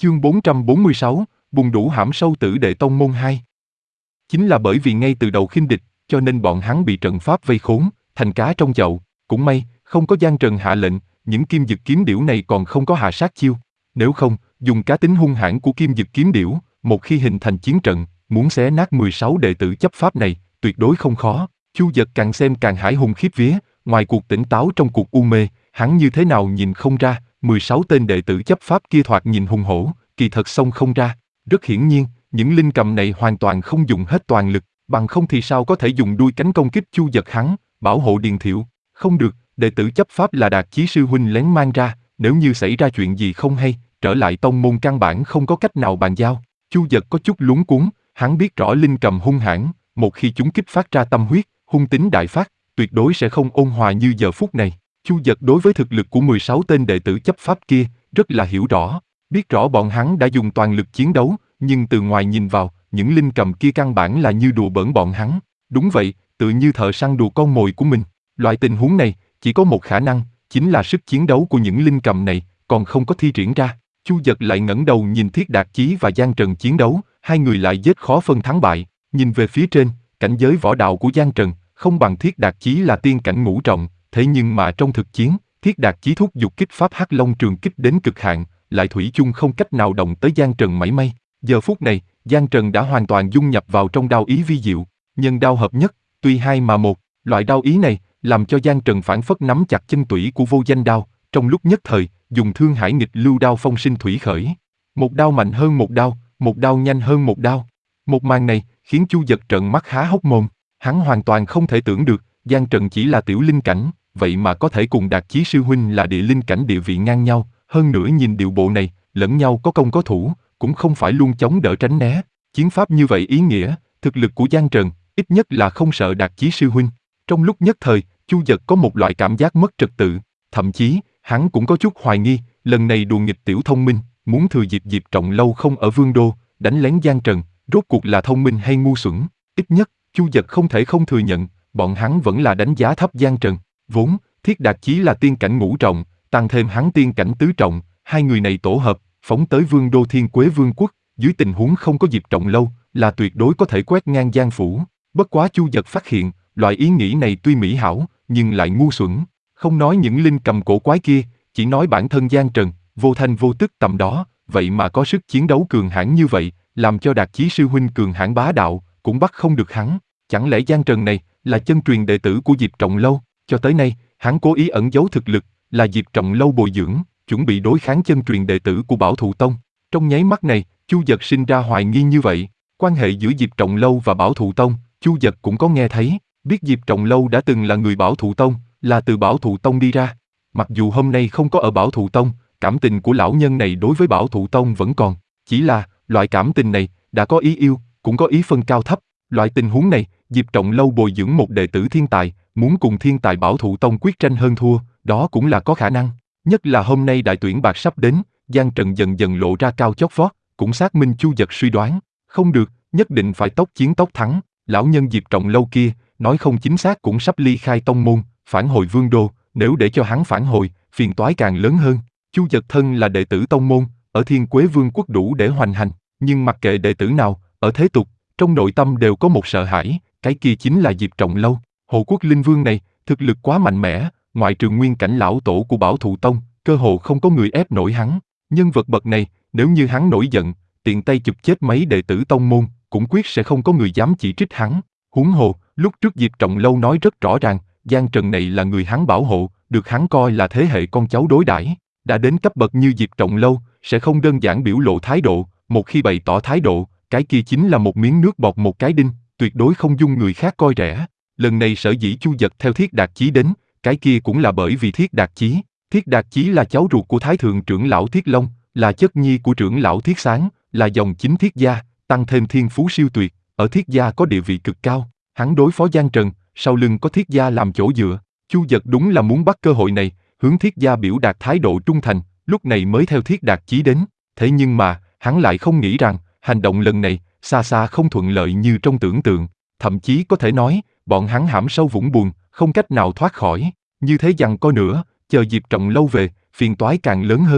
Chương 446, bùng đủ hãm sâu tử đệ tông môn 2. Chính là bởi vì ngay từ đầu khinh địch, cho nên bọn hắn bị trận pháp vây khốn, thành cá trong chậu. Cũng may, không có Giang Trần hạ lệnh, những kim dực kiếm điểu này còn không có hạ sát chiêu. Nếu không, dùng cá tính hung hãn của kim dực kiếm điểu, một khi hình thành chiến trận, muốn xé nát 16 đệ tử chấp pháp này, tuyệt đối không khó. Chu Dật càng xem càng hãi hùng khiếp vía, ngoài cuộc tỉnh táo trong cuộc u mê, hắn như thế nào nhìn không ra, 16 tên đệ tử chấp pháp kia thoạt nhìn hùng hổ, kỳ thật xông không ra. Rất hiển nhiên, những linh cầm này hoàn toàn không dùng hết toàn lực, bằng không thì sao có thể dùng đuôi cánh công kích Chu Dật hắn, bảo hộ Điền Thiệu. Không được, đệ tử chấp pháp là Đạt Chí sư huynh lén mang ra, nếu như xảy ra chuyện gì không hay, trở lại tông môn căn bản không có cách nào bàn giao. Chu Dật có chút luống cuống, hắn biết rõ linh cầm hung hãn, một khi chúng kích phát ra tâm huyết, hung tính đại phát, tuyệt đối sẽ không ôn hòa như giờ phút này. Chu Dật đối với thực lực của 16 tên đệ tử chấp pháp kia, rất là hiểu rõ, biết rõ bọn hắn đã dùng toàn lực chiến đấu, nhưng từ ngoài nhìn vào, những linh cầm kia căn bản là như đùa bỡn bọn hắn. Đúng vậy, tự như thợ săn đùa con mồi của mình. Loại tình huống này, chỉ có một khả năng, chính là sức chiến đấu của những linh cầm này, còn không có thi triển ra. Chu Dật lại ngẩng đầu nhìn Thiết Đạt Chí và Giang Trần chiến đấu, hai người lại giết khó phân thắng bại. Nhìn về phía trên, cảnh giới võ đạo của Giang Trần, không bằng Thiết Đạt Chí là tiên cảnh ngũ trọng, thế nhưng mà trong thực chiến, Thiết Đạt Chí thúc giục kích pháp Hắc Long Trường Kích đến cực hạn, lại thủy chung không cách nào động tới Giang Trần mảy may. Giờ phút này, Giang Trần đã hoàn toàn dung nhập vào trong đao ý vi diệu, nhân đao hợp nhất, tuy hai mà một. Loại đao ý này làm cho Giang Trần phảng phất nắm chặt chân tủy của vô danh đao, trong lúc nhất thời, dùng Thương Hải nghịch lưu đao phong sinh thủy khởi. Một đao mạnh hơn một đao nhanh hơn một đao. Một màn này khiến Chu Dật trợn mắt há hốc mồm, hắn hoàn toàn không thể tưởng được, Giang Trần chỉ là tiểu linh cảnh, vậy mà có thể cùng Đạt Chí sư huynh là địa linh cảnh địa vị ngang nhau, hơn nữa nhìn điệu bộ này, lẫn nhau có công có thủ, cũng không phải luôn chống đỡ tránh né. Chiến pháp như vậy ý nghĩa, thực lực của Giang Trần, ít nhất là không sợ Đạt Chí sư huynh. Trong lúc nhất thời, Chu Dật có một loại cảm giác mất trật tự, thậm chí, hắn cũng có chút hoài nghi, lần này đùa nghịch tiểu thông minh, muốn thừa dịp Diệp Trọng Lâu không ở Vương Đô, đánh lén Giang Trần, rốt cuộc là thông minh hay ngu xuẩn. Ít nhất, Chu Dật không thể không thừa nhận, bọn hắn vẫn là đánh giá thấp Giang Trần. Vốn, Thiết Đạt Chí là tiên cảnh ngũ trọng, tăng thêm hắn tiên cảnh tứ trọng, hai người này tổ hợp, phóng tới Vương Đô Thiên Quế Vương quốc, dưới tình huống không có Diệp Trọng Lâu, là tuyệt đối có thể quét ngang Giang phủ. Bất quá Chu Dật phát hiện, loại ý nghĩ này tuy mỹ hảo, nhưng lại ngu xuẩn. Không nói những linh cầm cổ quái kia, chỉ nói bản thân Giang Trần, vô thanh vô tức tầm đó, vậy mà có sức chiến đấu cường hãn như vậy, làm cho Đạt Chí sư huynh cường hãn bá đạo, cũng bắt không được hắn. Chẳng lẽ Giang Trần này là chân truyền đệ tử của Diệp Trọng Lâu? Cho tới nay, hắn cố ý ẩn giấu thực lực, là Diệp Trọng Lâu bồi dưỡng, chuẩn bị đối kháng chân truyền đệ tử của Bảo Thụ Tông. Trong nháy mắt này, Chu Dật sinh ra hoài nghi như vậy. Quan hệ giữa Diệp Trọng Lâu và Bảo Thụ Tông, Chu Dật cũng có nghe thấy, biết Diệp Trọng Lâu đã từng là người Bảo Thụ Tông, là từ Bảo Thụ Tông đi ra. Mặc dù hôm nay không có ở Bảo Thụ Tông, cảm tình của lão nhân này đối với Bảo Thụ Tông vẫn còn, chỉ là, loại cảm tình này, đã có ý yêu, cũng có ý phân cao thấp. Loại tình huống này, Diệp Trọng Lâu bồi dưỡng một đệ tử thiên tài, muốn cùng thiên tài Bảo Thụ Tông quyết tranh hơn thua, đó cũng là có khả năng. Nhất là hôm nay đại tuyển bạc sắp đến, Giang Trần dần dần lộ ra cao chót vót, cũng xác minh Chu Dật suy đoán. Không được, nhất định phải tốc chiến tốc thắng. Lão nhân Diệp Trọng Lâu kia, nói không chính xác cũng sắp ly khai tông môn, phản hồi Vương Đô, nếu để cho hắn phản hồi, phiền toái càng lớn hơn. Chu Dật thân là đệ tử tông môn, ở Thiên Quế Vương quốc đủ để hoành hành, nhưng mặc kệ đệ tử nào, ở thế tục, trong nội tâm đều có một sợ hãi, cái kia chính là Diệp Trọng Lâu. Hồ Quốc Linh Vương này, thực lực quá mạnh mẽ, ngoại trừ nguyên cảnh lão tổ của Bảo Thụ Tông, cơ hồ không có người ép nổi hắn. Nhân vật bậc này, nếu như hắn nổi giận, tiện tay chụp chết mấy đệ tử tông môn, cũng quyết sẽ không có người dám chỉ trích hắn. Huống hồ, lúc trước Diệp Trọng Lâu nói rất rõ ràng, Giang Trần này là người hắn bảo hộ, được hắn coi là thế hệ con cháu đối đãi. Đã đến cấp bậc như Diệp Trọng Lâu, sẽ không đơn giản biểu lộ thái độ, một khi bày tỏ thái độ, cái kia chính là một miếng nước bọt một cái đinh, tuyệt đối không dung người khác coi rẻ. Lần này sở dĩ Chu Dật theo Thiết Đạt Chí đến, cái kia cũng là bởi vì Thiết Đạt Chí. Thiết Đạt Chí là cháu ruột của Thái thượng trưởng lão Thiết Long, là chất nhi của trưởng lão Thiết Sáng, là dòng chính Thiết gia, tăng thêm thiên phú siêu tuyệt, ở Thiết gia có địa vị cực cao. Hắn đối phó Giang Trần, sau lưng có Thiết gia làm chỗ dựa. Chu Dật đúng là muốn bắt cơ hội này, hướng Thiết gia biểu đạt thái độ trung thành, lúc này mới theo Thiết Đạt Chí đến. Thế nhưng mà, hắn lại không nghĩ rằng, hành động lần này, xa xa không thuận lợi như trong tưởng tượng. Thậm chí có thể nói, bọn hắn hãm sâu vũng bùn, không cách nào thoát khỏi. Như thế giằng co nữa, chờ Diệp Trọng Lâu về, phiền toái càng lớn hơn.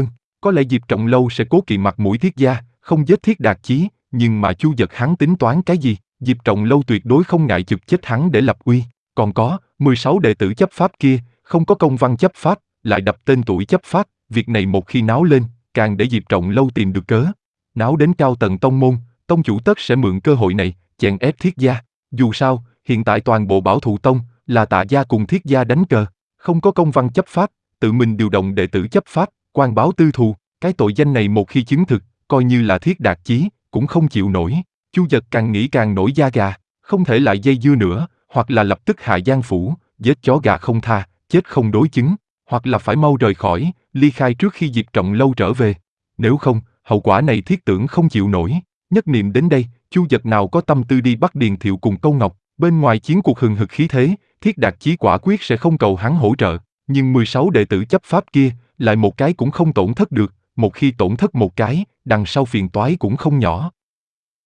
Có lẽ Diệp Trọng Lâu sẽ cố kỵ mặt mũi Thiết gia, không giết Thiết Đạt Chí, nhưng mà Chu Dật hắn tính toán cái gì? Diệp Trọng Lâu tuyệt đối không ngại chực chết hắn để lập uy. Còn có, 16 đệ tử chấp pháp kia, không có công văn chấp pháp, lại đập tên tuổi chấp pháp, việc này một khi náo lên, càng để Diệp Trọng Lâu tìm được cớ. Náo đến cao tầng tông môn, tông chủ tất sẽ mượn cơ hội này, chèn ép Thiết gia. Dù sao, hiện tại toàn bộ Bảo Thụ Tông, là Tạ gia cùng Thiết gia đánh cờ, không có công văn chấp pháp, tự mình điều động đệ tử chấp pháp, quan báo tư thù, cái tội danh này một khi chứng thực, coi như là Thiết Đạt Chí, cũng không chịu nổi. Chu Dật càng nghĩ càng nổi da gà, không thể lại dây dưa nữa, hoặc là lập tức hạ Giang phủ, giết chó gà không tha, chết không đối chứng, hoặc là phải mau rời khỏi, ly khai trước khi Diệp Trọng Lâu trở về. Nếu không, hậu quả này Thiết Tưởng không chịu nổi. Nhất niệm đến đây, Chu Dật nào có tâm tư đi bắt Điền Thiệu cùng Câu Ngọc, bên ngoài chiến cuộc hừng hực khí thế, Thiết Đạt Chí quả quyết sẽ không cầu hắn hỗ trợ, nhưng 16 đệ tử chấp pháp kia, lại một cái cũng không tổn thất được, một khi tổn thất một cái, đằng sau phiền toái cũng không nhỏ.